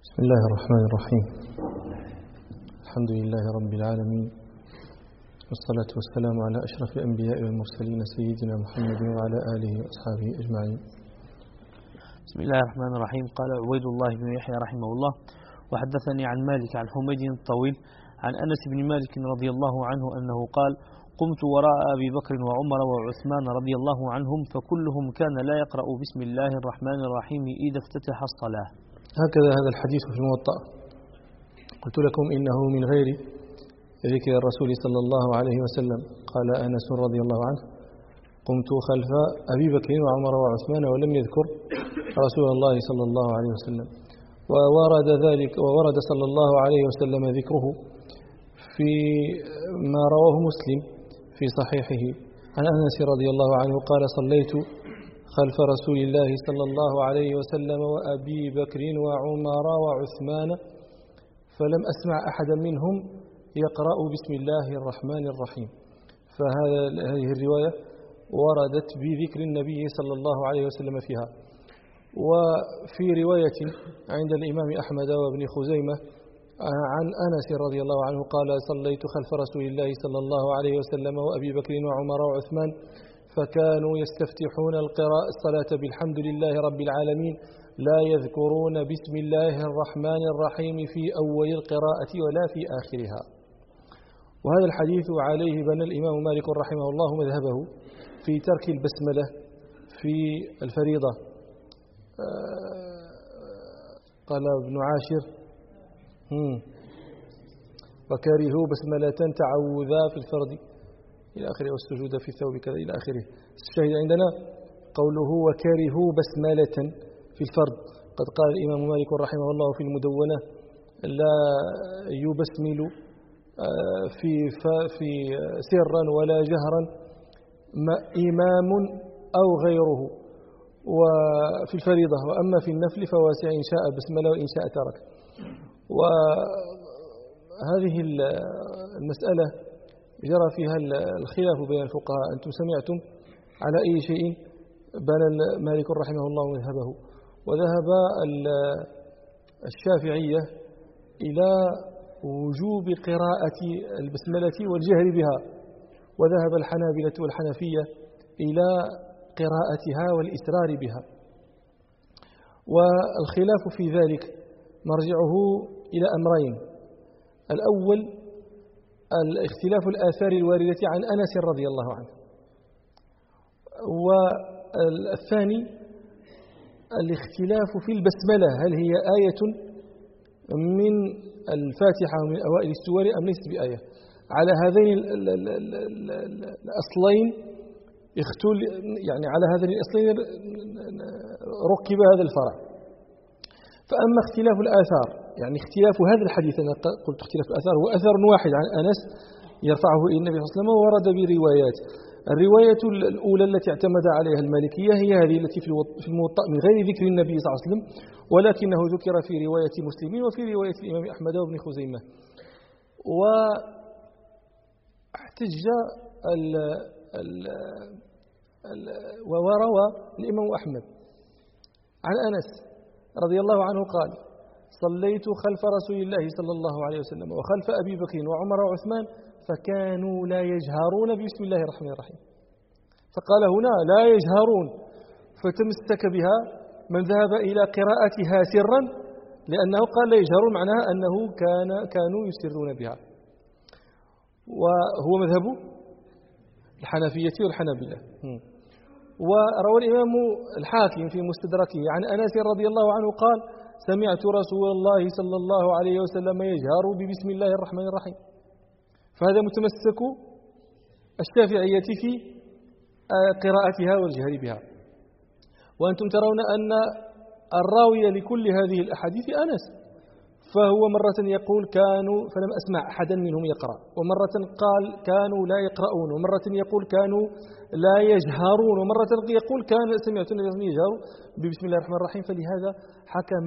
بسم الله الرحمن الرحيم. الحمد لله رب العالمين، والصلاة والسلام على أشرف الأنبياء والمرسلين سيدنا محمد وعلى آله وأصحابه أجمعين. بسم الله الرحمن الرحيم. قال عبيد الله بن يحيى رحمه الله: وحدثني عن مالك عن حميد الطويل عن أنس بن مالك رضي الله عنه أنه قال: قمت وراء أبي بكر وعمر وعثمان رضي الله عنهم فكلهم كان لا يقرأ بسم الله الرحمن الرحيم إذا افتتح الصلاة. هكذا هذا الحديث في الموطأ. قلت لكم إنه من غير ذكر الرسول صلى الله عليه وسلم. قال أنس رضي الله عنه: قمت خلف أبي بكر وعمر وعثمان، ولم يذكر رسول الله صلى الله عليه وسلم. وورد صلى الله عليه وسلم ذكره في ما رواه مسلم في صحيحه عن أنس رضي الله عنه قال: صليت خلف رسول الله صلى الله عليه وسلم وأبي بكر وعمر وعثمان فلم أسمع أحدا منهم يقرأ بسم الله الرحمن الرحيم. فهذه الرواية وردت بذكر النبي صلى الله عليه وسلم فيها. وفي رواية عند الإمام أحمد وابن خزيمة عن أنس رضي الله عنه قال: صليت خلف رسول الله صلى الله عليه وسلم وأبي بكر وعمر وعثمان فكانوا يستفتحون الصلاة بالحمد لله رب العالمين لا يذكرون بسم الله الرحمن الرحيم في أول القراءة ولا في آخرها. وهذا الحديث عليه بنى الإمام مالك رحمه الله مذهبه في ترك البسملة في الفريضة. قال ابن عاشر: وكرهوا بسملة تعوذا في الفرض إلى آخره، والسجود في الثوب كذا إلى آخره. الشاهد عندنا قوله وكرهوا بسملة في الفرض. قد قال الإمام مالك رحمه الله في المدونة: لا يبسمل في سرا ولا جهرا إمام أو غيره وفي الفريضة، وأما في النفل فواسع إن شاء بسمله وإن شاء ترك. وهذه المسألة جرى فيها الخلاف بين الفقهاء. أنتم سمعتم على أي شيء بنى مالك رحمه الله مذهبه. وذهب الشافعية إلى وجوب قراءة البسملة والجهر بها، وذهب الحنابلة والحنفية إلى قراءتها والإسرار بها. والخلاف في ذلك مرجعه إلى أمرين: الأول الاختلاف الآثار الواردة عن أنس رضي الله عنه، والثاني الاختلاف في البسملة، هل هي آية من الفاتحة ومن أوائل السور أم ليست بآية. على هذين الأصلين على هذين الأصلين ركب هذا الفرع. فأما اختلاف الآثار، يعني اختلاف هذا الحديث، أنا قلت اختلاف الآثار هو أثر واحد عن أنس يرفعه إلى النبي صلى الله عليه وسلم، وورد بروايات. الرواية الأولى التي اعتمد عليها المالكية هي هذه التي في الموطأ من غير ذكر النبي صلى الله عليه وسلم، ولكنه ذكر في رواية مسلم وفي رواية الإمام أحمد وابن خزيمة. واحتج وروى الإمام أحمد عن أنس رضي الله عنه قال: صليت خلف رسول الله صلى الله عليه وسلم وخلف أبي بكر وعمر وعثمان فكانوا لا يجهرون بسم الله الرحمن الرحيم. فقال هنا لا يجهرون، فتمسك بها من ذهب إلى قراءتها سرا، لأنه قال لا يجهرون معناها أنه كانوا يسرون بها. وهو مذهب الحنفية والحنابلة. وروى الإمام الحاكم في مستدركه عن أنس رضي الله عنه قال: سمعت رسول الله صلى الله عليه وسلم يجهر ببسم الله الرحمن الرحيم. فهذا متمسك الشافعية في قراءتها والجهر بها. وأنتم ترون أن الراوي لكل هذه الأحاديث أنس، فهو مرة يقول كانوا فلم أسمع أحدا منهم يقرأ، ومرة قال كانوا لا يقرؤون، ومرة يقول كانوا لا يجهرون، ومرة يقول كان سمعت النبي يجهر بسم الله الرحمن الرحيم. فلهذا حكم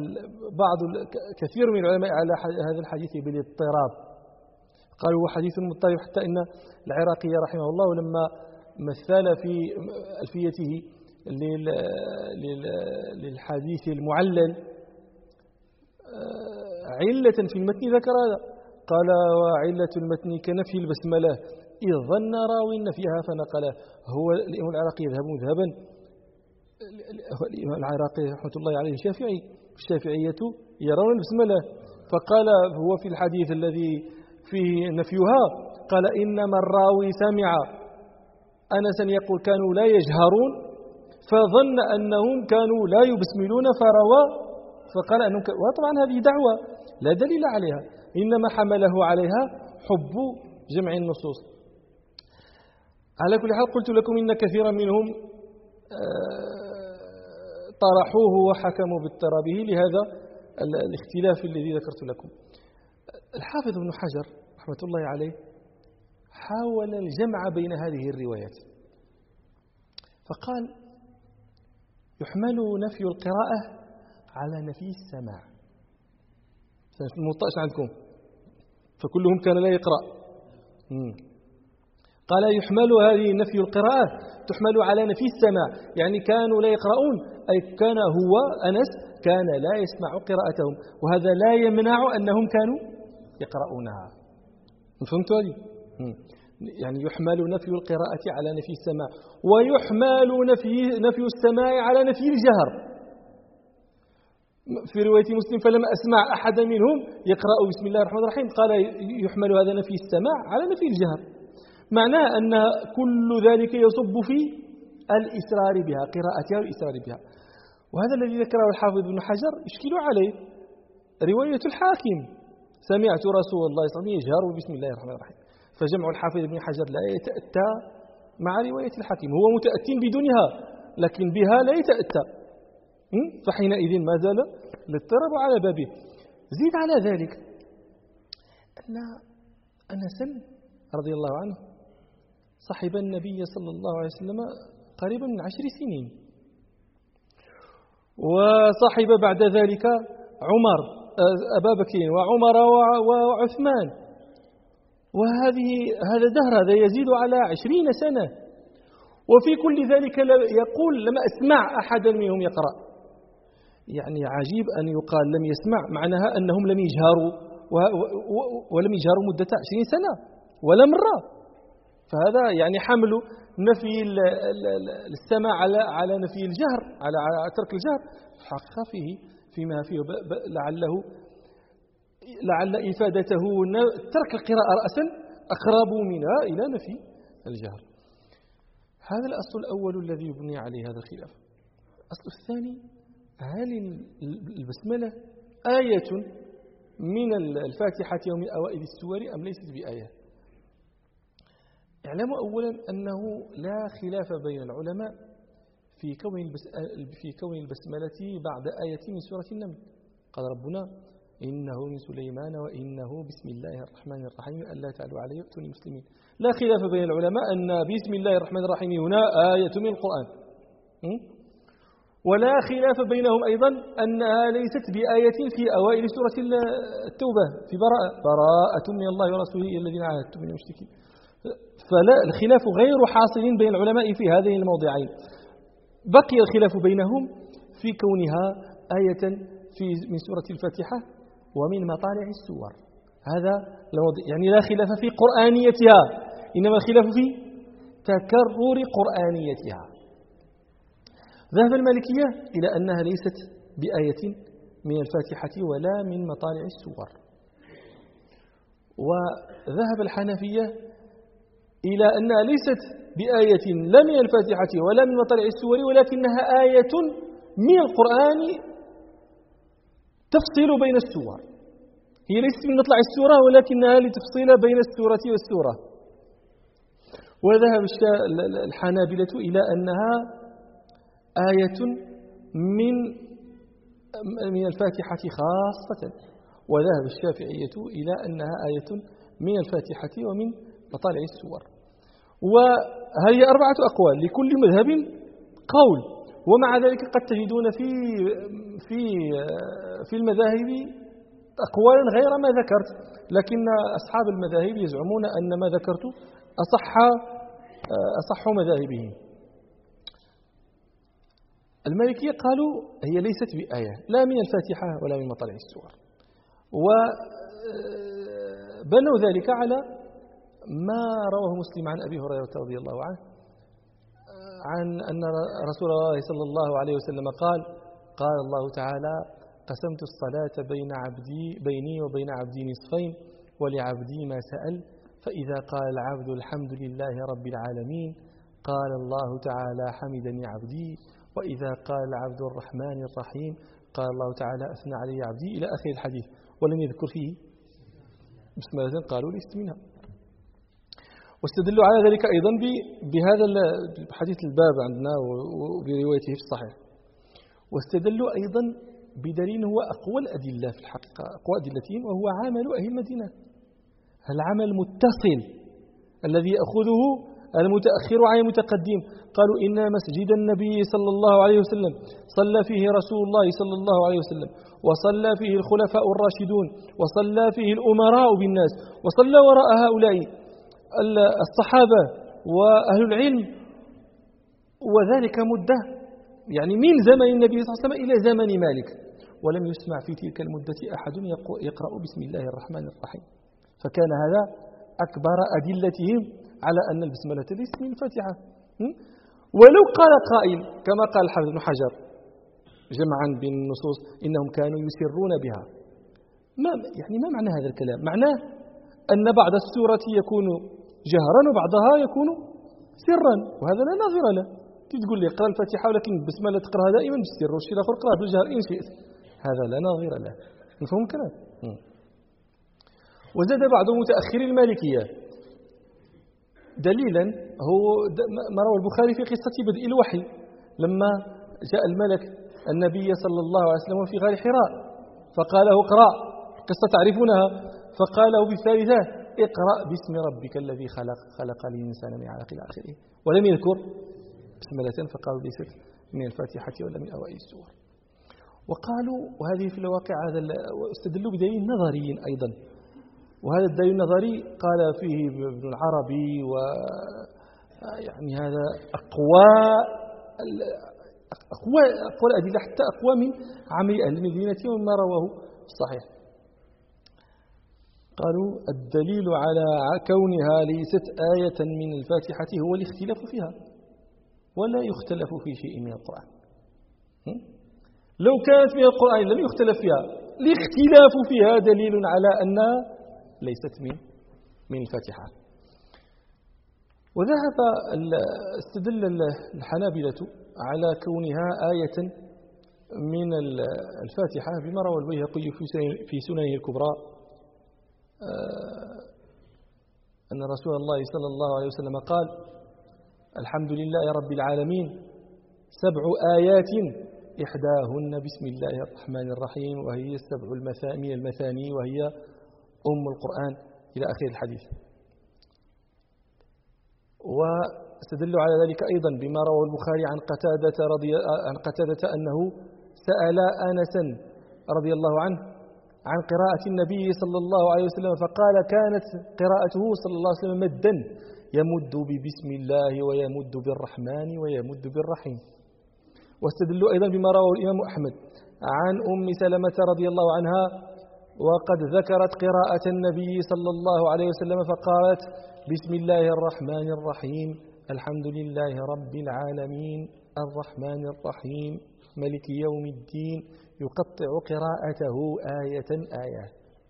كثير من العلماء على هذا الحديث بالاضطراب، قالوا هو حديث مضطرب، حتى إن العراقي رحمه الله لما مثل في ألفيته للحديث المعلل علة في المتن ذكر هذا، قال وعلة المتن كنفي البسملة إذ ظن راوي نفيها فنقله. هو الإمام العراقي يذهب مذهبا، الإمام العراقي رحمة الله عليه شافعي، الشافعية يرون البسملة، فقال هو في الحديث الذي فيه نفيها قال إنما الراوي سمع أنسا يقول كانوا لا يجهرون فظن أنهم كانوا لا يبسملون فروى فقال أنهم وطبعا هذه دعوة لا دليل عليها، إنما حمله عليها حب جمع النصوص. على كل حال قلت لكم إن كثيرا منهم طرحوه وحكموا باضطرابه لهذا الاختلاف الذي ذكرت لكم. الحافظ ابن حجر رحمة الله عليه حاول الجمع بين هذه الروايات فقال يحمل نفي القراءة على نفي السماع. الموطأ عندكم فكلهم كان لا يقرأ. قال يحمل هذه نفي القراءة تحمل على نفي السماع، يعني كانوا لا يقرؤون، أي كان هو أنس كان لا يسمع قراءتهم، وهذا لا يمنع أنهم كانوا يقرؤونها. فهمتوا هذه؟ يعني يحمل نفي القراءة على نفي السماع، ويحمل نفي السماع على نفي الجهر. في رواية مسلم فلما أسمع أحدا منهم يقرأ بسم الله الرحمن الرحيم قال يحمل هذا نفي السماع على نفي الجهر، معناه أن كل ذلك يصب في الإسرار بها، قراءتها والإسرار بها. وهذا الذي ذكره الحافظ ابن حجر يشكل عليه رواية الحاكم سمعت رسول الله صلى الله عليه وسلم يجهر بسم الله الرحمن الرحيم، فجمع الحافظ ابن حجر لا يتأتى مع رواية الحاكم، هو متأتٍ بدونها لكن بها لا يتأتى، فحينئذ ما زال الاضطراب على بابه. زيد على ذلك أن أنسا رضي الله عنه صحب النبي صلى الله عليه وسلم قريبا من 10 سنين، وصحب بعد ذلك عمر أبا بكر وعمر وعثمان، هذا دهر هذا يزيد على 20 سنة، وفي كل ذلك يقول لما أسمع أحدا منهم يقرأ. يعني عجيب أن يقال لم يسمع، معناها أنهم لم يجهروا ولم يجهروا مدة 20 سنة ولا مرة. فهذا يعني حمل نفي السماع على نفي الجهر، على ترك الجهر، حقق فيما فيه لعل إفادته ترك القراءة رأسا أقرب منها إلى نفي الجهر. هذا الأصل الأول الذي يبني عليه هذا الخلاف. الأصل الثاني، هل البسملة آية من الفاتحة ومن أوائل السور أم ليست بآية؟ اعلموا أولا أنه لا خلاف بين العلماء في كون البسملة بعد آية من سورة النمل. قال ربنا إنه من سليمان وإنه بسم الله الرحمن الرحيم ألا تعلوا علي وأتوني مسلمين. لا خلاف بين العلماء أن بسم الله الرحمن الرحيم هنا آية من القرآن، ولا خلاف بينهم أيضا أنها ليست بآية في أوائل سورة التوبة في براءة من الله ورسوله الذين عاهدتم من المشركين. فلا الخلاف غير حاصل بين العلماء في هذين الموضعين. بقي الخلاف بينهم في كونها آية من سورة الفاتحة ومن مطالع السور. هذا يعني لا خلاف في قرآنيتها، إنما الخلاف في تكرر قرآنيتها. ذهب المالكية إلى أنها ليست بآية من الفاتحة ولا من مطالع السور، وذهب الحنفية إلى أنها ليست بآية لا من الفاتحة ولا من مطالع السور، ولكنها آية من القرآن تفصل بين السور. هي ليست من مطلع السورة ولكنها لتفصيل بين السورة والسورة. وذهب الحنابلة إلى أنها آية من الفاتحة خاصة، وذهب الشافعية إلى أنها آية من الفاتحة ومن مطالع السور. وهذه 4 أقوال لكل مذهب قول، ومع ذلك قد تجدون في المذاهب أقوالا غير ما ذكرت، لكن أصحاب المذاهب يزعمون أن ما ذكرت أصح مذاهبهم. المالكية قالوا هي ليست بآية لا من الفاتحة ولا من مطالع السور، وبنوا ذلك على ما رواه مسلم عن أبي هريرة رضي الله عنه عن أن رسول الله صلى الله عليه وسلم قال الله تعالى: قسمت الصلاة بيني وبين عبدي نصفين ولعبدي ما سأل، فإذا قال العبد الحمد لله رب العالمين قال الله تعالى: حمدني عبدي، وإذا قال العبد الرحمن الرحيم قال الله تعالى: أثنى علي عبدي، إلى آخر الحديث، ولم يذكر فيه بسملة قالوا ليست منها. واستدلوا على ذلك أيضا بهذا الحديث الباب عندنا وبروايته في الصحيح، واستدلوا أيضا بدليل هو أقوى الأدلة في الحقيقة، أقوى أدلتهم، وهو عمل أهل المدينة، العمل المتصل الذي يأخذه المتأخر عن المتقدم. قالوا: إن مسجد النبي صلى الله عليه وسلم صلى فيه رسول الله صلى الله عليه وسلم، وصلى فيه الخلفاء الراشدون، وصلى فيه الأمراء بالناس، وصلى وراء هؤلاء الصحابة وأهل العلم، وذلك مدة يعني من زمن النبي صلى الله عليه وسلم إلى زمن مالك، ولم يسمع في تلك المدة أحد يقرأ بسم الله الرحمن الرحيم. فكان هذا أكبر أدلتهم على أن البسملة ليست من الفاتحة. ولو قال قائل كما قال الحافظ بن حجر جمعا بين النصوص إنهم كانوا يسرون بها، ما معنى هذا الكلام؟ معناه أن بعض السورة يكون جهرا وبعضها يكون سرا، وهذا لا نظير له. تقول لي اقرأ الفاتحة ولكن البسملة تقرأها دائما بالسر، والشيء الآخر اقرأها بالجهر إن شئت، هذا لا نظير له. مفهوم الكلام؟ وزاد بعض متأخري المالكية دليلا هو ما روى البخاري في قصة بدء الوحي، لما جاء الملك النبي صلى الله عليه وسلم في غار حراء فقال له: اقرأ، قصة تعرفونها، فقال له بالثالثة: اقرأ باسم ربك الذي خلق الإنسان من علق إلى آخره، ولم يذكر بسملة، فقالوا ليست من الفاتحة ولا من أوائل السور. وقالوا، وهذه في الواقع هذا استدلوا بدليل نظري أيضا، وهذا الدليل النظري قال فيه ابن العربي، ويعني هذا أقوى الأدلة، حتى أقوى من عمل أهل المدينة وما رواه الصحيح. قالوا: الدليل على كونها ليست آية من الفاتحة هو الاختلاف فيها، ولا يختلف في شيء من القرآن. لو كانت من القرآن لم يختلف فيها، الاختلاف فيها دليل على أنها ليست من الفاتحة. وذهب استدل الحنابلة على كونها آية من الفاتحة بما روى البيهقي في سننه الكبرى أن رسول الله صلى الله عليه وسلم قال: الحمد لله رب العالمين 7 آيات إحداهن بسم الله الرحمن الرحيم، وهي 7 من المثاني، وهي أم القرآن، إلى آخر الحديث. واستدلوا على ذلك أيضا بما روى البخاري عن قتادة أنه سأل أنسا رضي الله عنه عن قراءة النبي صلى الله عليه وسلم، فقال: كانت قراءته صلى الله عليه وسلم مدا، يمد ببسم الله ويمد بالرحمن ويمد بالرحيم. واستدلوا أيضا بما روى الإمام أحمد عن أم سلمة رضي الله عنها، وقد ذكرت قراءة النبي صلى الله عليه وسلم فقالت: بسم الله الرحمن الرحيم، الحمد لله رب العالمين، الرحمن الرحيم، ملك يوم الدين، يقطع قراءته آية آية.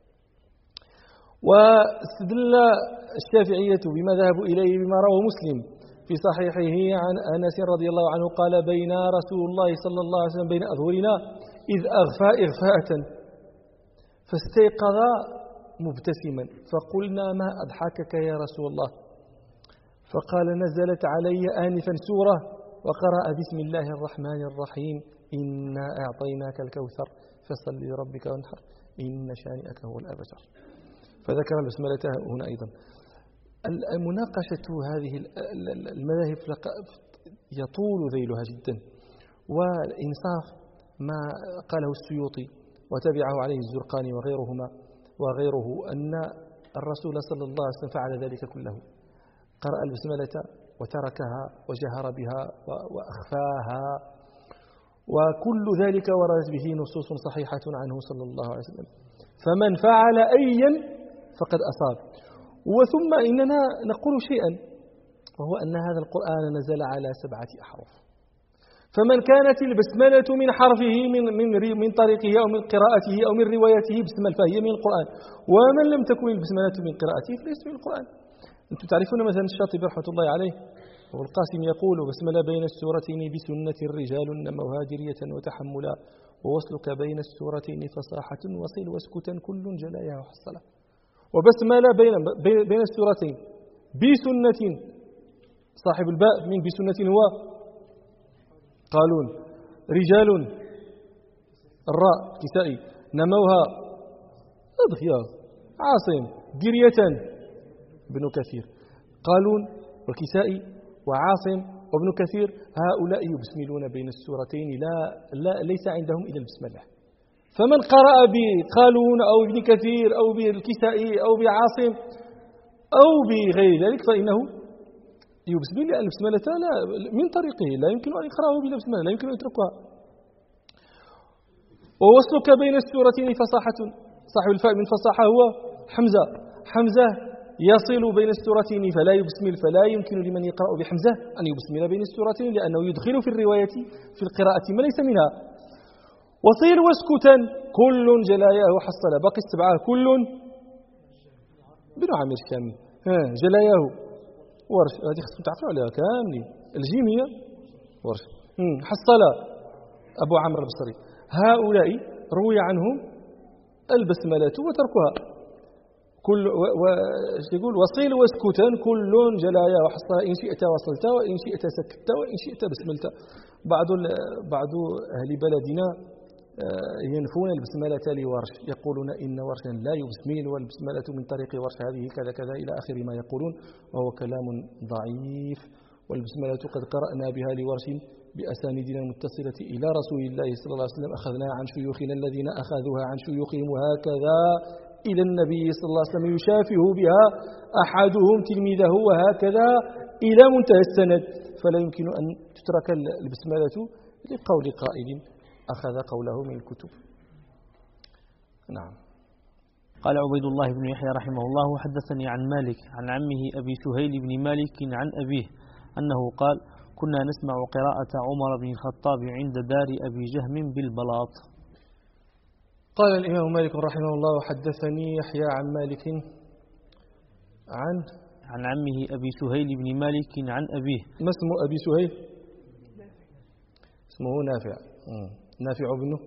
واستدل الشافعية بما ذهبوا إليه بما روى مسلم في صحيحه عن أنس رضي الله عنه قال: بين رسول الله صلى الله عليه وسلم بين أظهرنا إذ أغفى إغفاءة فاستيقظ مبتسما، فقلنا: ما أضحكك يا رسول الله؟ فقال: نزلت علي آنفا سورة وقرأ بسم الله الرحمن الرحيم، إنا أعطيناك الكوثر فصل لربك وانحر إن شانئك هو الأبتر. فذكر البسملة هنا أيضا. المناقشة هذه المذاهب يطول ذيلها جدا، والإنصاف ما قاله السيوطي وتبعه عليه الزرقاني وغيره أن الرسول صلى الله عليه وسلم فعل ذلك كله، قرأ البسملة وتركها وجهر بها وأخفاها، وكل ذلك وردت به نصوص صحيحة عنه صلى الله عليه وسلم. فمن فعل أيا فقد أصاب. وثم إننا نقول شيئا، وهو أن هذا القرآن نزل على 7 أحرف، فمن كانت البسملة من حرفه من طريقه أو من قراءته أو من روايته بسمل فهي من القرآن، ومن لم تكن البسملة من قراءته فليست من القرآن. أنتم تعرفون مثلا الشاطبي رحمة الله عليه والقاسم يقول: بسمل بين السورتين بسنة الرجال نموها درية وتحملا، ووصلك بين السورتين فصاحة وصل واسكتا كل جلايا وحصلا. وبسمل بين السورتين بسنة، صاحب الباء من بسنة هو قالون، رجال الراء كسائي، نموها أضخيا عاصم، درية بن كثير. قالون والكسائي وعاصم وابن كثير هؤلاء يبسملون بين السورتين، لا ليس عندهم إلا البسملة. فمن قرأ بقالون أو ابن كثير أو بالكسائي أو بعاصم أو بغير ذلك فإنه يبسمل، لأن البسملة لا من طريقه لا يمكن أن يقرأه بلا بسملة، لا يمكن أن يتركها. ووصلك بين السورتين فصاحة، صاحب الفاء من فصاحة هو حمزة يصل بين السورتين فلا يبسمل، فلا يمكن لمن يقرأ بحمزة أن يبسمل بين السورتين، لأنه يدخل في الرواية في القراءة ما ليس منها. وصيل واسكتا كل جلاياه حصل، باقي 7 كل بن عامر الشامي جلاياه ورش، هذه خصكم تعرفوا عليها كاملين، الجيم هي ورش، حصل أبو عمرو البصري. هؤلاء روي عنهم البسملة وتركها. كل يقول: وصيل واسكتا كل جلايا وحصل، إن شئت وصلت وإن شئت سكت وإن شئت بسملت. بعض أهل بلدنا ينفون البسملة لورش، يقولون إن ورشا لا يبسمل والبسملة من طريق ورش هذه كذا كذا إلى آخر ما يقولون، وهو كلام ضعيف. والبسملة قد قرأنا بها لورش بأسانيدنا المتصلة إلى رسول الله صلى الله عليه وسلم، أخذنا عن شيوخنا الذين أخذوها عن شيوخهم، وهكذا إلى النبي صلى الله عليه وسلم يشافه بها أحدهم تلميذه، وهكذا إلى منتهى السند. فلا يمكن أن تترك البسملة لقول قائل أخذ قوله من الكتب. نعم. قال عبيد الله بن يحيى رحمه الله: وحدثني عن مالك عن عمه أبي سهيل بن مالك عن أبيه أنه قال: كنا نسمع قراءة عمر بن الخطاب عند دار أبي جهم بالبلاط. قال الإمام مالك رحمه الله: وحدثني يحيى عن مالك عن عمه أبي سهيل بن مالك عن أبيه. ما اسم أبي سهيل؟ اسمه نافع. نافع بنه.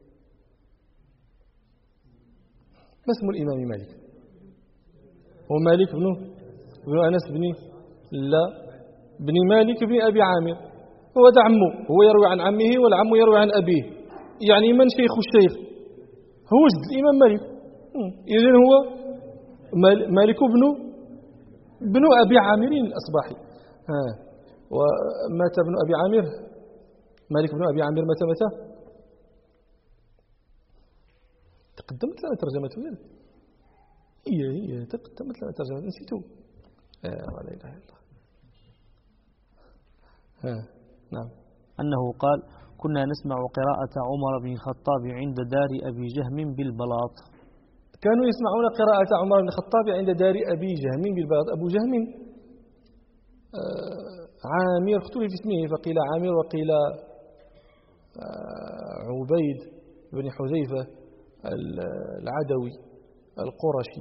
ما اسم الإمام مالك؟ هو مالك بن أنس بن مالك بن أبي عامر، هو ده عمه، هو يروي عن عمه والعم يروي عن أبيه، يعني من شيخ الشيخ؟ هو جد الإمام مالك. إذن هو مالك بن أبي عامر الأصباحي. ومات ابن أبي عامر، مالك بن أبي عامر متى؟ تقدمت لنا ترجمته. هي تقدمت لنا ترجمته، نسيته. ولا إله إلا الله. نعم. أنه قال: كنا نسمع قراءة عمر بن الخطاب عند دار أبي جهم بالبلاط. كانوا يسمعون قراءة عمر بن الخطاب عند دار أبي جهم بالبلاط. أبو جهم عامر، اختلف في اسمه، فقيل عامر وقيل عبيد بن حذيفة العدوي القرشي،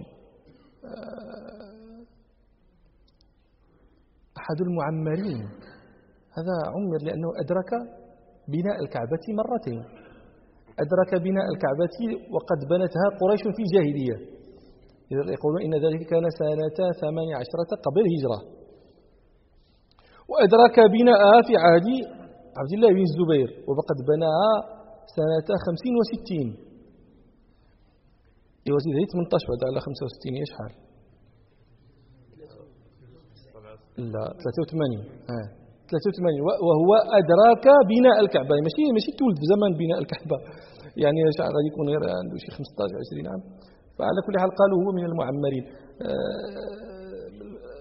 أحد المعمرين. هذا عمر لأنه أدرك بناء الكعبة مرتين، أدرك بناء الكعبة وقد بنتها قريش في الجاهلية، يقولون إن ذلك كان سنة 18 قبل الهجرة، وأدرك بناءها في عهد عبد الله بن الزبير، وقد بناها سنة 50 و60. يوزيد هي 18 بعد على 65 شحال؟ لا 83. 83. وهو أدراك بناء الكعبة، ماشي تولد في زمان بناء الكعبة، يعني غادي يكون غير عنده شي 15 20 عام. فعلى كل حال قالوا هو من المعمرين.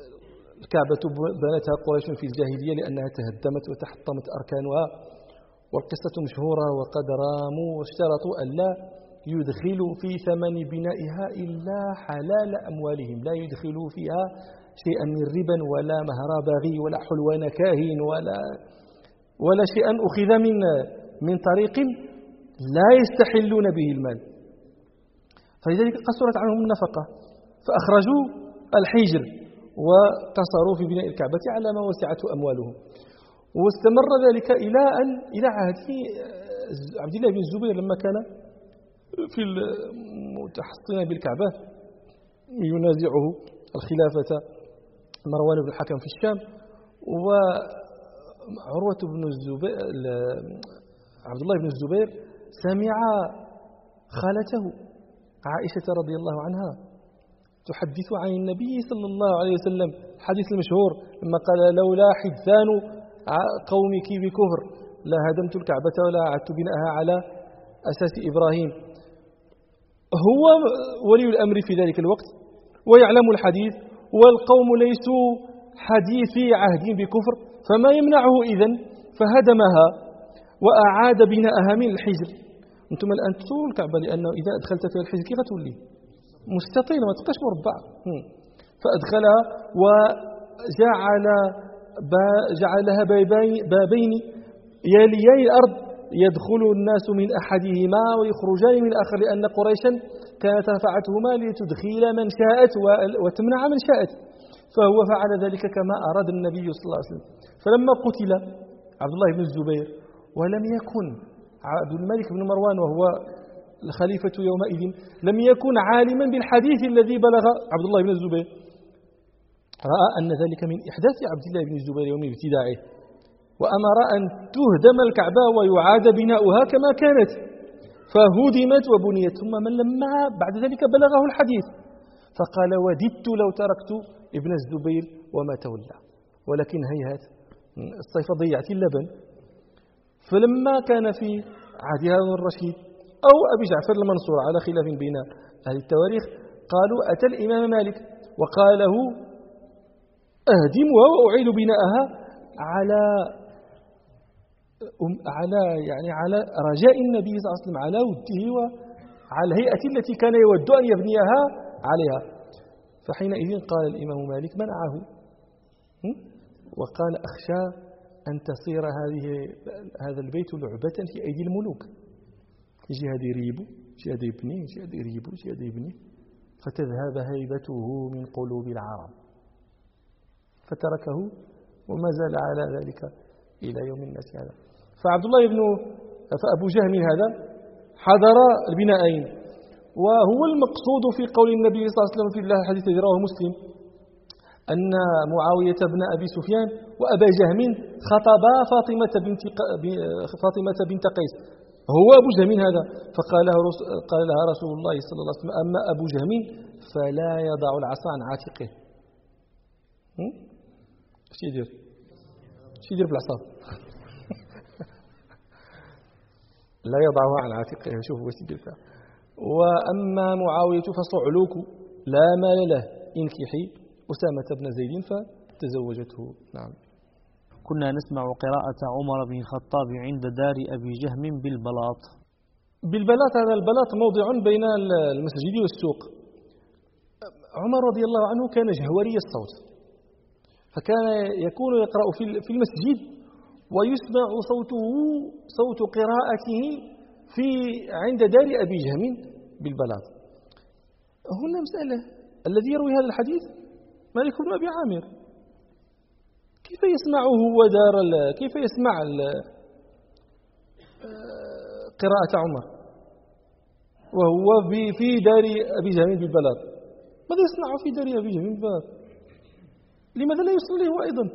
الكعبة بنتها قريش في الجاهلية لأنها تهدمت وتحطمت أركانها، والقصة مشهورة، وقد راموا واشترطوا ألا يدخلوا في ثمن بنائها إلا حلال أموالهم، لا يدخلوا فيها شيئا من ربا ولا مهر باغي ولا حلوان كاهن ولا شيئا أخذ من طريق لا يستحلون به المال. فلذلك قصرت عنهم النفقة فأخرجوا الحجر وقصروا في بناء الكعبة على ما وسعته أموالهم. واستمر ذلك إلى عهد عبد الله بن الزبير لما كان في المتحصن بالكعبة ينازعه الخلافة مروان بن الحكم في الشام، وعروة بن الزبير عبد الله بن الزبير سمع خالته عائشة رضي الله عنها تحدث عن النبي صلى الله عليه وسلم الحديث المشهور لما قال لولا حدثان قومك بكفر لا هدمت الكعبة ولا أعدت بناءها على أساس إبراهيم. هو ولي الأمر في ذلك الوقت ويعلم الحديث، والقوم ليسوا حديثي عهد بكفر، فما يمنعه إذن فهدمها وأعاد بناءها من الحجر. أنتم الآن تطول الكعبة لأنه إذا أدخلت فيها الحجر كيف تولي مستطيل ما تبقاش مربع، فأدخلها وجعلها بابين يليان الأرض يدخل الناس من أحدهما ويخرجان من الآخر، لأن قريشا كانت رفعتهما لتدخل من شاءت وتمنع من شاءت، فهو فعل ذلك كما أراد النبي صلى الله عليه وسلم. فلما قتل عبد الله بن الزبير ولم يكن عبد الملك بن مروان وهو الخليفة يومئذ لم يكن عالما بالحديث الذي بلغ عبد الله بن الزبير، رأى أن ذلك من إحداث عبد الله بن الزبير يوم ابتداعه، وأمر أن تهدم الكعبة ويعاد بناؤها كما كانت، فهدمت وبنيت. ثم من لما بعد ذلك بلغه الحديث فقال وددت لو تركت ابن الزبير وما تولى، ولكن هيهات الصيف ضيعت اللبن. فلما كان في عهد هارون الرشيد أو أبي جعفر المنصور على خلاف بين أهل التواريخ قالوا أتى الإمام مالك وقال له أهدمها وأعيد بناءها على رجاء النبي صلى الله عليه وسلم، على وده وعلى الهيئة التي كان يود أن يبنيها عليها. فحينئذ قال الإمام مالك منعه وقال أخشى أن تصير هذا البيت لعبة في أيدي الملوك، يجي هذا يريبو يجي هذا يبني يجي هذا يريبو يجي هذا يبني فتذهب هيبته من قلوب العرب، فتركه وما زال على ذلك إلى يوم الناس هذا. فأبو جهم هذا حضر البنائين، وهو المقصود في قول النبي صلى الله عليه وسلم في الحديث الذي رواه مسلم أن معاوية بن أبي سفيان وأبا جهم خطبا فاطمة بنت قيس، هو أبو جهم هذا، فقال لها رسول الله صلى الله عليه وسلم أما أبو جهم فلا يضع العصا عن عاتقه. ايش يدير بالعصا؟ لا يضعها عن عاتقه، شوفوا ايش يدير فيها. وأما معاوية فصعلوك لا مال له انكحي أسامة بن زيد فتزوجته. نعم. كنا نسمع قراءة عمر بن الخطاب عند دار أبي جهم بالبلاط. هذا البلاط موضع بين المسجد والسوق. عمر رضي الله عنه كان جهوري الصوت، فكان يكون يقرأ في المسجد ويسمع صوت قراءته عند دار أبي جهم بالبلاط. هنا مسألة، الذي يروي هذا الحديث مالك بن أبي عامر، كيف يسمعه كيف يسمع قراءة عمر وهو في دار أبي جهم بالبلاط؟ ماذا يصنع في دار أبي جهم بالبلاط؟ لماذا لا يصلي هو أيضا؟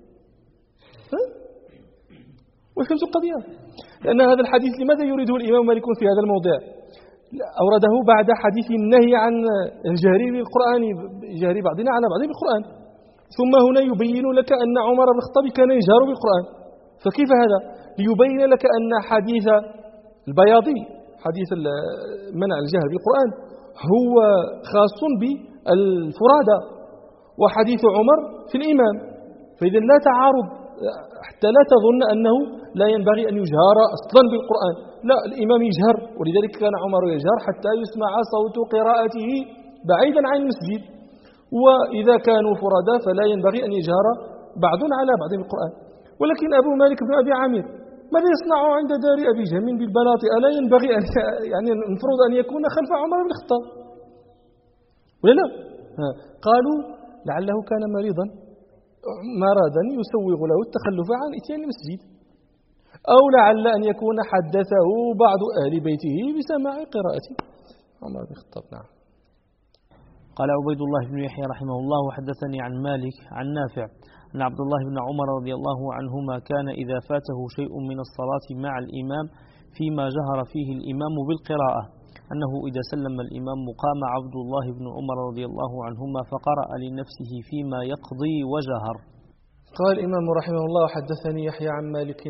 وفهمت القضية؟ لأن هذا الحديث لماذا يريده الإمام مالك في هذا الموضع؟ أورده بعد حديث النهي عن الجهر بالقرآن، جهر بعضنا على بعض بالقرآن، ثم هنا يبين لك أن عمر بن الخطاب كان يجهر بالقرآن. فكيف هذا؟ ليبين لك أن حديث البياضي حديث منع الجهر بالقرآن هو خاص بالفرادى، وحديث عمر في الإمام. فإذا لا تعارض، حتى لا تظن أنه لا ينبغي أن يجهر أصلا بالقرآن، لا، الإمام يجهر، ولذلك كان عمر يجهر حتى يسمع صوت قراءته بعيدا عن المسجد. وإذا كانوا فردا فلا ينبغي أن يجهر بعض على بعض بالقرآن. ولكن أبو مالك بن أبي عامر ماذا يصنع عند دار أبي جهم بالبلاط؟ ألا ينبغي أن يعني المفروض أن يكون خلف عمر بن الخطاب ولا لا؟ قالوا لعله كان مريضا مرضا يسوغ له التخلف عن إتيان المسجد، أو لعل أن يكون حدثه بعض أهل بيته بسماع قراءة عمر بن الخطاب. نعم. قال عبيد الله بن يحيى رحمه الله وحدثني عن مالك عن نافع أن عبد الله بن عمر رضي الله عنهما كان إذا فاته شيء من الصلاة مع الإمام فيما جهر فيه الإمام بالقراءة أنه إذا سلم الإمام قام عبد الله بن عمر رضي الله عنهما فقرأ لنفسه فيما يقضي وجهر. قال الإمام رحمه الله حدثني يحيى عن مالك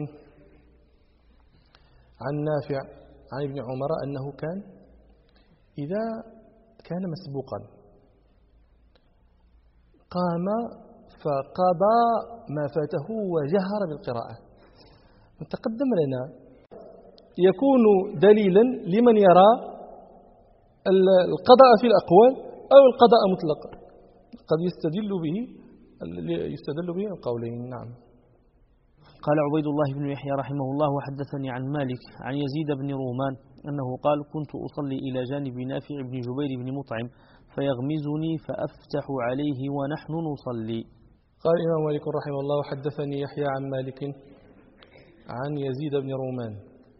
عن نافع عن ابن عمر أنه كان إذا كان مسبوقا قام فقضى ما فاته وجهر بالقراءة. تقدم لنا يكون دليلا لمن يرى القضاء في الأقوال أو القضاء مطلقا، قد يستدل به القولين. نعم. قال عبيد الله بن يحيى رحمه الله وحدثني عن مالك عن يزيد بن رومان أنه قال كنت أصلي إلى جانب نافع بن جبير بن مطعم فيغمزني فأفتح عليه ونحن نصلي. قال الإمام مالك رحمه الله وحدثني يحيى عن مالك عن يزيد بن رومان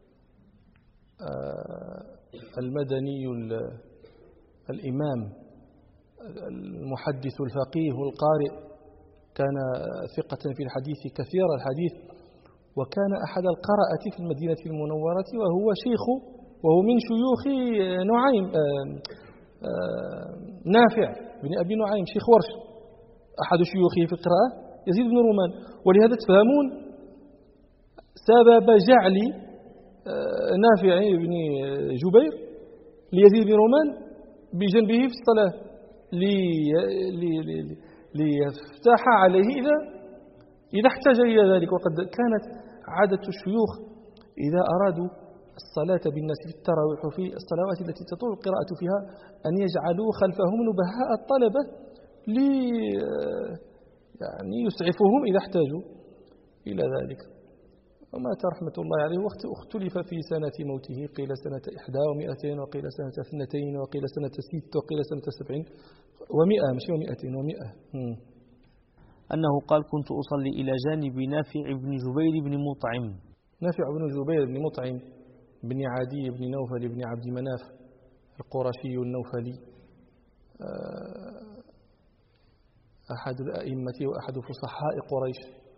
المدني الإمام المحدث الفقيه القارئ، كان ثقة في الحديث كثير الحديث، وكان أحد القراءة في المدينة المنورة، وهو من شيوخ نعيم نافع بن أبي نعيم شيخ ورش، أحد شيوخه في القراءة يزيد بن رومان. ولهذا تفهمون سبب جعل نافع بن جبير ليزيد بن رومان بجنبه في الصلاة ليفتح عليه إذا احتاج إلى ذلك. وقد كانت عادة الشيوخ إذا أرادوا الصلاة بالناس في التراويح وفي الصلوات التي تطول القراءة فيها أن يجعلوا خلفهم نبهاء الطلبة يعني يسعفهم إذا احتاجوا إلى ذلك. ومات رحمة الله عليه واختلف في سنة موته، قيل سنة 100 وقيل سنة 2 وقيل سنة 6 وقيل سنة 70 و100 مش 200 و100. أنه قال كنت أصلي إلى جانب نافع بن جبير بن مطعم. نافع بن جبير بن مطعم بن عدي بن نوفل بن عبد مناف القرشي النوفلي، أحد الأئمة وأحد فصحاء قريش،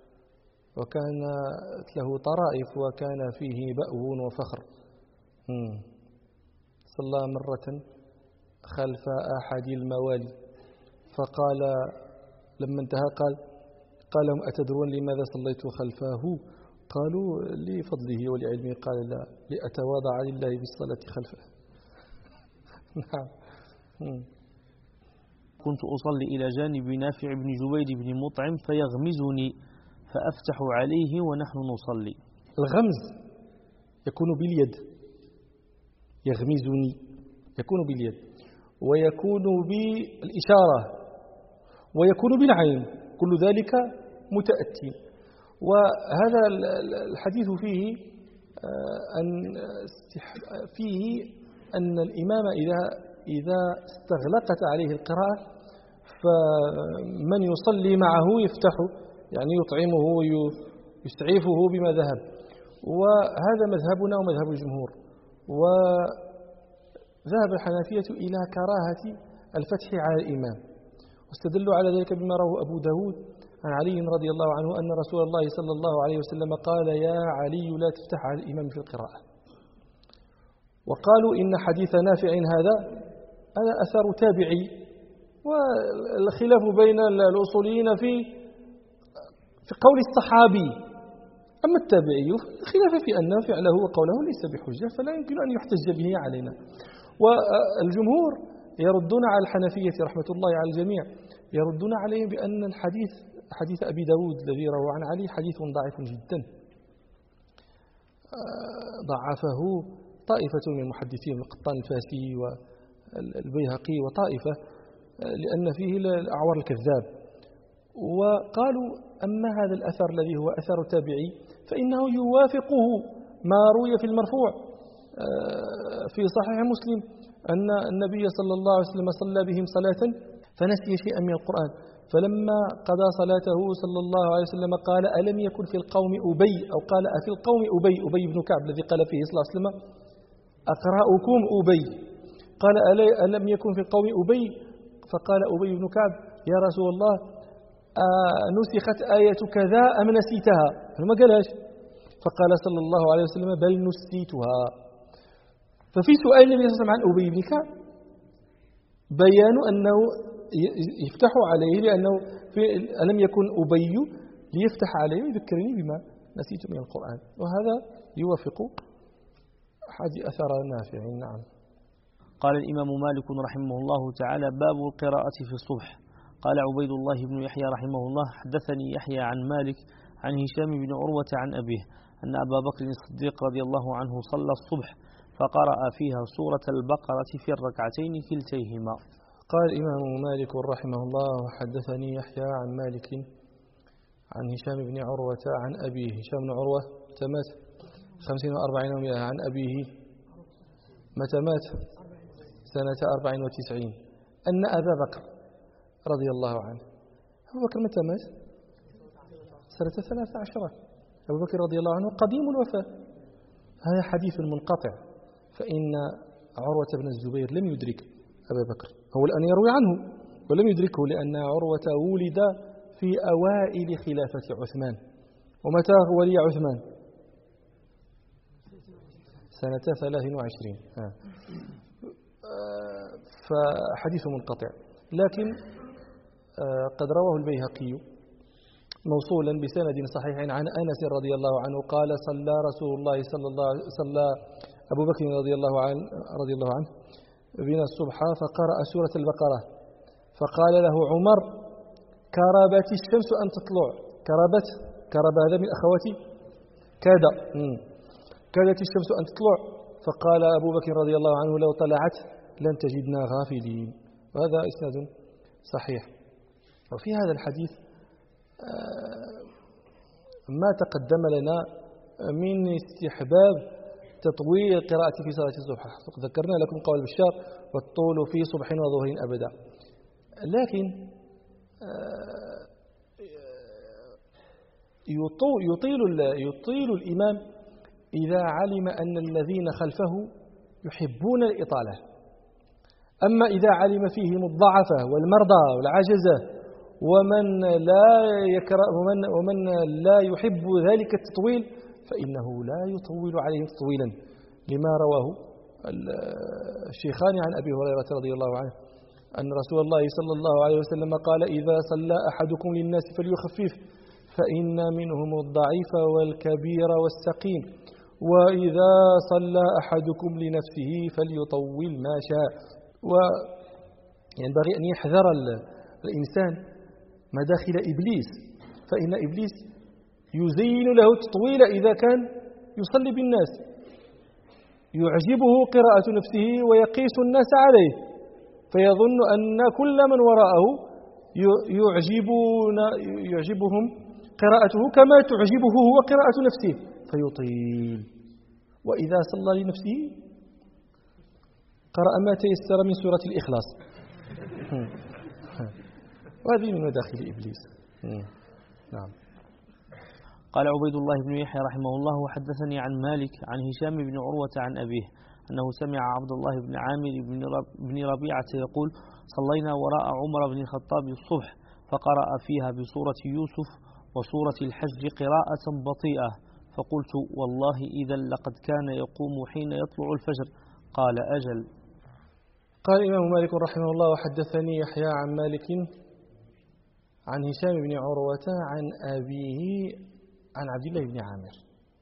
وكانت له طرائف وكان فيه بأو وفخر. صلى مرة خلف أحد الموالي فقال لما انتهى قال لهم أتدرون لماذا صليت خلفه؟ قالوا لفضله ولعلمه. قال لا، لأتواضع لله بالصلاة خلفه. نعم. كنت أصلي إلى جانب نافع بن جبير بن مطعم فيغمزني فأفتح عليه ونحن نصلي. الغمز يكون باليد، يغمزني يكون باليد، ويكون بالإشارة، ويكون بالعين، كل ذلك متأتي. وهذا الحديث فيه أن الإمام إذا استغلقت عليه القراءة فمن يصلي معه يفتح، يعني يطعمه ويسعفه بما ذهب. وهذا مذهبنا ومذهب الجمهور. وذهب الحنفية إلى كراهة الفتح على الإمام، واستدلوا على ذلك بما رواه أبو داود عن علي رضي الله عنه أن رسول الله صلى الله عليه وسلم قال يا علي لا تفتح على الإمام في القراءة. وقالوا إن حديث نافع هذا أثر تابعي، والخلاف بين الأصوليين في قول الصحابي. أما التابعي خلاف في أن فعله وقوله ليس بحجة، فلا يمكن أن يحتج به علينا. والجمهور يردون على الحنفية رحمة الله على الجميع، يردون عليهم بأن حديث أبي داود الذي روى عن علي حديث ضعيف جدا، ضعفه طائفة من المحدثين القطان الفاسي والبيهقي وطائفة لأن فيه الأعور الكذاب. وقالوا أما هذا الأثر الذي هو أثر تابعي فإنه يوافقه ما روي في المرفوع في صحيح مسلم أن النبي صلى الله عليه وسلم صلى بهم صلاة فنسي شيئا من القرآن، فلما قضى صلاته صلى الله عليه وسلم قال ألم يكن في القوم أبي، أو قال أفي القوم أبي بن كعب الذي قال فيه صلى الله عليه وسلم أقرأكم أبي، قال ألم يكن في القوم أبي، فقال أبي بن كعب يا رسول الله نسخت آية كذا أم نسيتها؟ فما قالهاش، فقال صلى الله عليه وسلم بل نسيتها. ففي سؤال النبي صلى الله عليه وسلم عن أبي بن كعب بيان أنه يفتح عليه لأنه ألم يكن أبي ليفتح عليه ويذكرني بما نسيت من القرآن، وهذا يوافق حديث أثر نافع. نعم. قال الإمام مالك رحمه الله تعالى باب القراءة في الصبح. قال عبيد الله بن يحيى رحمه الله حدثني يحيى عن مالك عن هشام بن عروة عن أبيه أن أبا بكر الصديق رضي الله عنه صلى الصبح فقرأ فيها سورة البقرة في الركعتين كلتيهما. قال الإمام مالك رحمه الله حدثني يحيى عن مالك عن هشام بن عروة عن أبيه. هشام بن عروة متى مات؟ 50 و40 و100. عن أبيه متى مات؟ سنة 94. أن أبا بكر رضي الله عنه، أبو بكر متى مات؟ سنة 13. أبو بكر رضي الله عنه قديم الوفاة. هذا حديث منقطع، فإن عروة بن الزبير لم يدرك أبا بكر، هو الآن يروي عنه ولم يدركه، لأن عروة ولد في أوائل خلافة عثمان. ومتى ولي عثمان؟ سنة 23. فحديث منقطع، لكن قد رواه البيهقي موصولا بسند صحيح عن أنس رضي الله عنه قال صلى رسول الله صلى أبو بكر رضي الله عنه بنا الصبح فقرأ سورة البقرة، فقال له عمر كربت الشمس أن تطلع. كرب هذا من أخواتي كادت الشمس أن تطلع، فقال أبو بكر رضي الله عنه لو طلعت لن تجدنا غافلين. وهذا إسناد صحيح. وفي هذا الحديث ما تقدم لنا من استحباب تطويل القراءة في صلاة الصبح. ذكرنا لكم قول بشار والطول في صبح وظهر أبدا، لكن يطيل الإمام إذا علم أن الذين خلفه يحبون الإطالة. أما إذا علم فيهم الضعفة والمرضى والعجزة ومن لا يحب ذلك التطويل فإنه لا يطول عليهم تطويلا، لما رواه الشيخان عن أبي هريرة رضي الله عنه أن رسول الله صلى الله عليه وسلم قال إذا صلى أحدكم للناس فليخفف فإن منهم الضعيف والكبير والسقيم، وإذا صلى أحدكم لنفسه فليطول ما شاء. وينبغي أن يحذر الإنسان مداخل إبليس، فإن إبليس يزين له التطويل إذا كان يصلي بالناس، يعجبه قراءة نفسه ويقيس الناس عليه، فيظن أن كل من وراءه يعجبهم قراءته كما تعجبه هو قراءة نفسه فيطيل. وإذا صلى لنفسه قرأ ما تيسر من سورة الإخلاص. وهذه من مداخل إبليس. نعم. قال عبيد الله بن يحيى رحمه الله وحدثني عن مالك عن هشام بن عروة عن أبيه أنه سمع عبد الله بن عامر بن ربيعة يقول صلينا وراء عمر بن الخطاب الصبح فقرأ فيها بسورة يوسف وسورة الحج قراءة بطيئة، فقلت والله إذا لقد كان يقوم حين يطلع الفجر. قال أجل. قال الإمام مالك رحمه الله وحدثني يحيى عن مالك عن هشام بن عروة عن أبيه عن عبد الله بن عامر.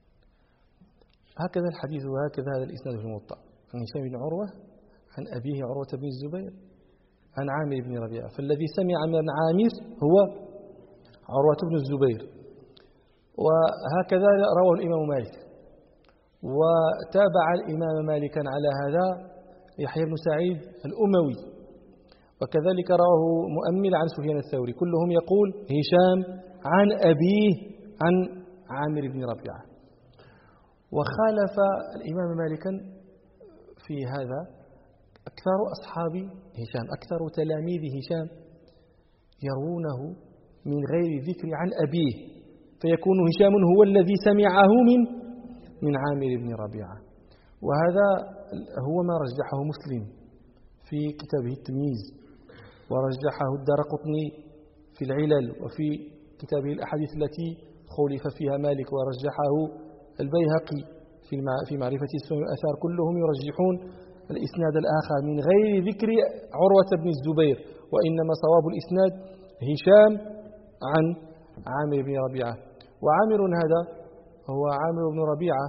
هكذا الحديث وهكذا هذا الإسناد في الموطأ، عن هشام بن عروة عن أبيه عروة بن الزبير عن عامر بن ربيعة، فالذي سمع من عامر هو عروة بن الزبير. وهكذا رواه الإمام مالك. وتابع الإمام مالكا على هذا يحيى بن سعيد الأموي، وكذلك رواه مؤمل عن سفيان الثوري، كلهم يقول هشام عن أبيه عن عامر بن ربيعة. وخالف الإمام مالكا في هذا أكثر أصحاب هشام، أكثر تلاميذ هشام يروونه من غير ذكر عن أبيه، فيكون هشام هو الذي سمعه من عامر بن ربيعة. وهذا هو ما رجحه مسلم في كتابه التمييز، ورجحه الدارقطني في العلل، وفي كتابه الأحاديث التي خولف فيها مالك، ورجحه البيهقي في معرفة السنن والآثار. كلهم يرجحون الإسناد الآخر من غير ذكر عروة بن الزبير، وإنما صواب الإسناد هشام عن عامر بن ربيعة. وعامر هذا هو عامر بن ربيعة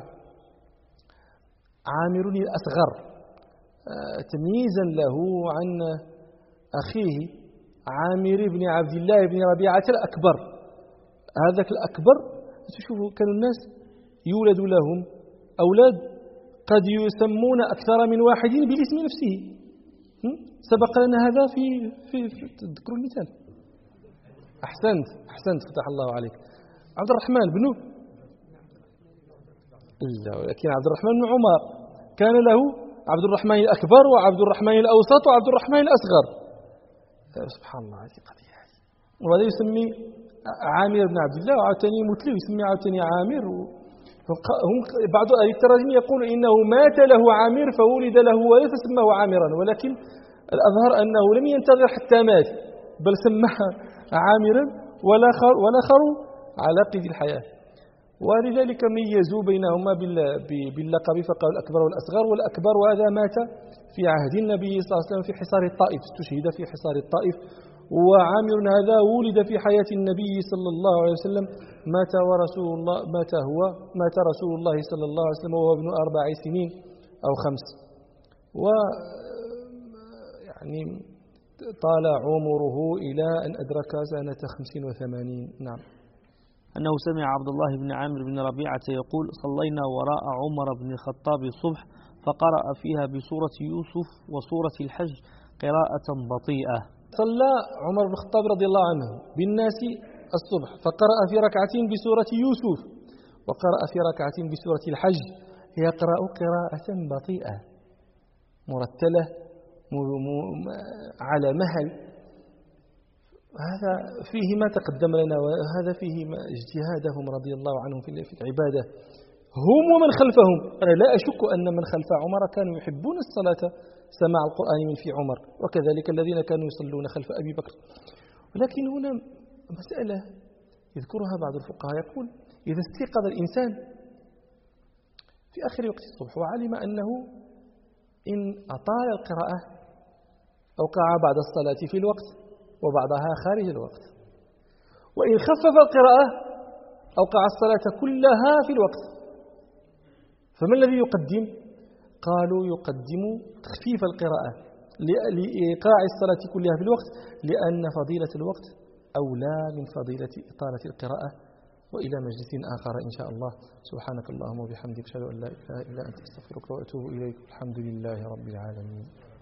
عامر الأصغر، تمييزا له عن أخيه عامر بن عبد الله بن ربيعة الأكبر. هذاك الأكبر تشوفوا كانوا الناس يولد لهم أولاد قد يسمون أكثر من واحد بالاسم نفسه. سبق لنا هذا في تذكر المثال. أحسنت فتح الله عليك. عبد الرحمن بن لا، ولكن عبد الرحمن بن عمر كان له عبد الرحمن الأكبر وعبد الرحمن الأوسط وعبد الرحمن الأصغر. سبحان الله، هذه قضية. وهذا يسمي عامر بن عبد الله، وعاوتاني مثله يسمي عاوتاني عامر. هم بعض أهل التراجم يقول إنه مات له عامر فولد له ولد فسماه عامرا، ولكن الأظهر أنه لم ينتظر حتى مات، بل سماه عامرا والآخر على قيد الحياة. ولذلك ميزوا بينهما باللقب، فقالوا الأكبر والأصغر. والأكبر وهذا مات في عهد النبي صلى الله عليه وسلم في حصار الطائف، استشهد في حصار الطائف. وعامر هذا ولد في حياة النبي صلى الله عليه وسلم، مات رسول الله صلى الله عليه وسلم وهو ابن 4 سنين أو 5، ويعني طال عمره إلى أن أدرك سنة 85. نعم. أنه سمع عبد الله بن عامر بن ربيعة يقول: صلينا وراء عمر بن الخطاب الصبح فقرأ فيها بسورة يوسف وسورة الحج قراءة بطيئة. صلى عمر بن الخطاب رضي الله عنه بالناس الصبح، فقرأ في ركعتين بسورة يوسف، وقرأ في ركعتين بسورة الحج، يقرأ قراءة بطيئة مرتلة على مهل. هذا فيه ما تقدم لنا، وهذا فيه اجتهادهم رضي الله عنهم في العبادة هم ومن خلفهم. أنا لا أشك أن من خلف عمر كانوا يحبون الصلاة سماع القرآن من في عمر، وكذلك الذين كانوا يصلون خلف أبي بكر. ولكن هنا مسألة يذكرها بعض الفقهاء، يقول: إذا استيقظ الإنسان في آخر وقت الصبح وعلم أنه إن أطال القراءة أوقع بعد الصلاة في الوقت وبعضها خارج الوقت، وإن خفف القراءة أوقع الصلاة كلها في الوقت، فما الذي يقدم؟ قالوا يقدم تخفيف القراءة لإيقاع الصلاة كلها في الوقت، لأن فضيلة الوقت أولى من فضيلة إطالة القراءة. وإلى مجلس آخر إن شاء الله. سبحانك اللهم وبحمدك، أشهد أن لا إله إلا أنت، أستغفرك وأتوب إليك. الحمد لله رب العالمين.